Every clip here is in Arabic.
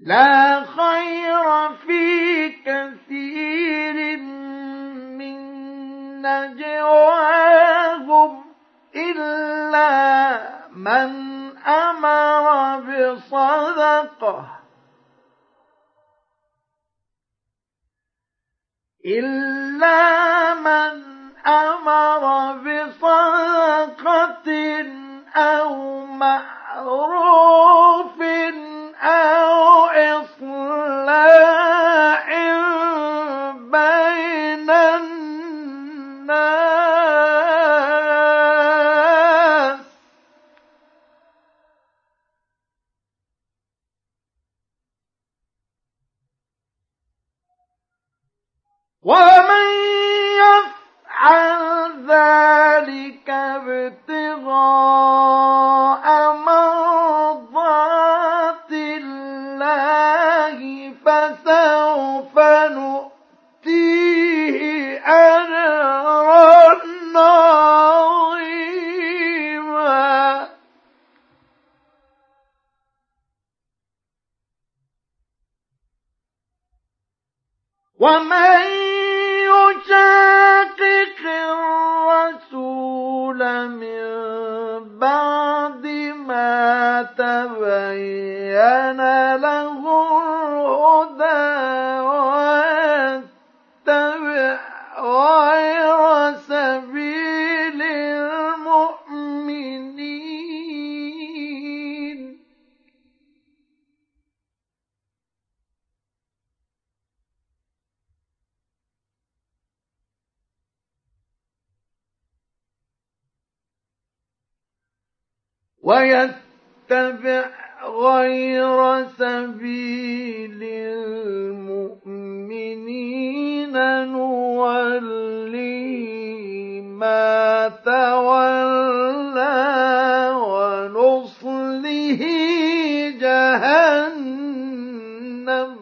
لا خير في كثير من نجواهم إلا من أمر بصدقة أو معروف أو إصلاح بين الناس ومن يفعل ذلك ابتغاء مرضات الله فسوف نؤتيه أجرا عظيما. ومن يشاقق الرسول من بعد ما تبين له الهدى ويتبع غير سبيل المؤمنين نوليه ما تولى ونصله جهنم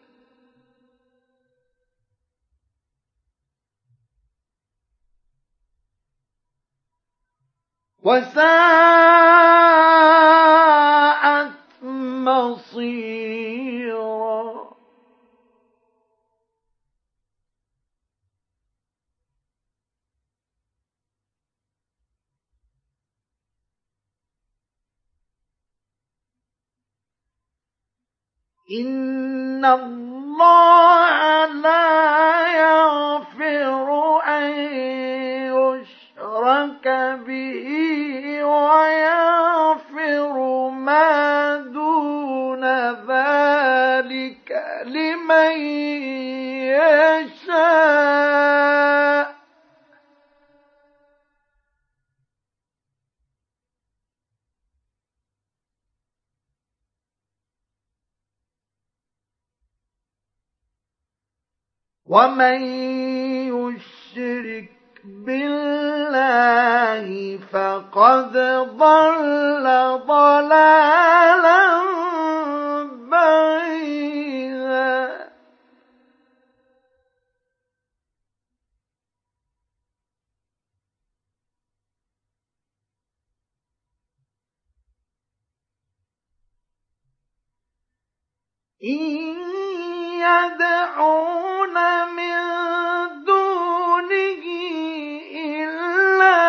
وساءت مصيرا. إن الله لا يغفر أن يشرك به ويغفر ما دون ذلك لمن يشاء ومن يشرك بالله فقد ضل ضلالا بعيدا. إن يدعون من دونه إلا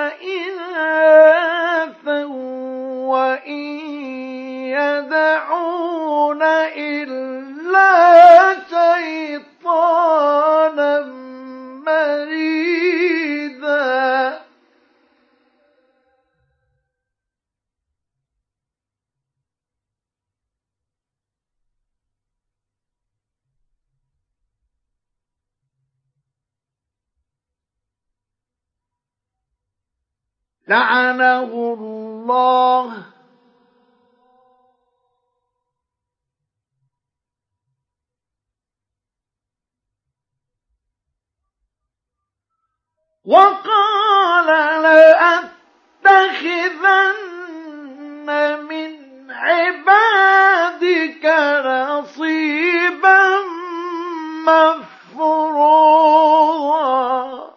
إناثا وإن يدعون إلا شيطانا مريدا. لعنه الله وقال لأتخذن من عبادك نصيبا مفروضا.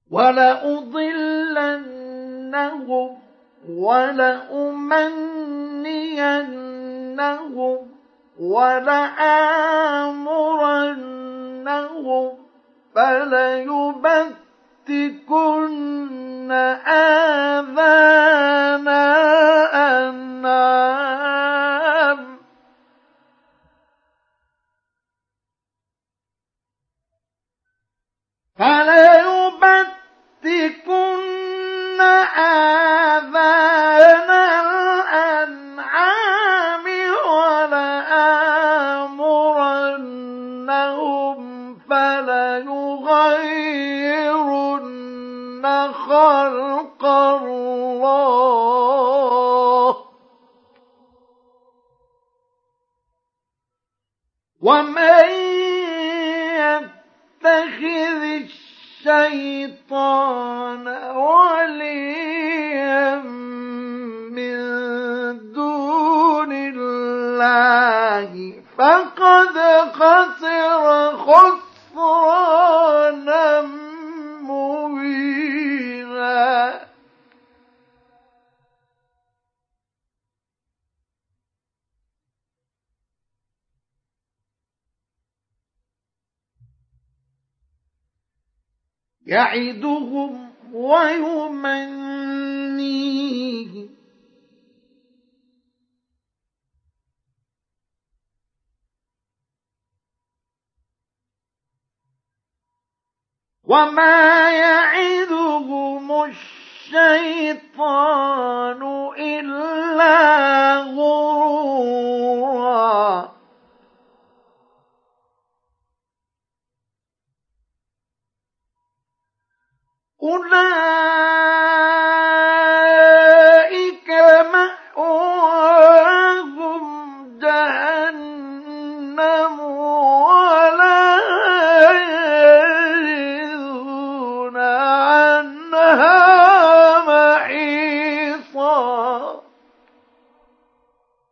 وَلَأُضِلَّنَّهُمْ وَلَأُمَنِّيَنَّهُمْ وَلَآمُرَنَّهُمْ فَلَيُبَتِّكُنَّ آذَانَ الْأَنْعَامِ وَلَآمُرَنَّهُمْ فَلَيُغَيِّرُنَّ خَلْقَ اللَّهِ وَمَن يَتَّخِذِ الشَّيْطَانَ وَلِيًّا مِّن دُونِ اللَّهِ فَقَدْ خَسِرَ خُسْرَانًا مُّبِينًا. يَعِدُهُمْ وَيُمَنِّيهِمْ وَمَا يَعِدُهُمُ الشَّيْطَانُ إِلَّا غُرُورًا. أُولَٰئِكَ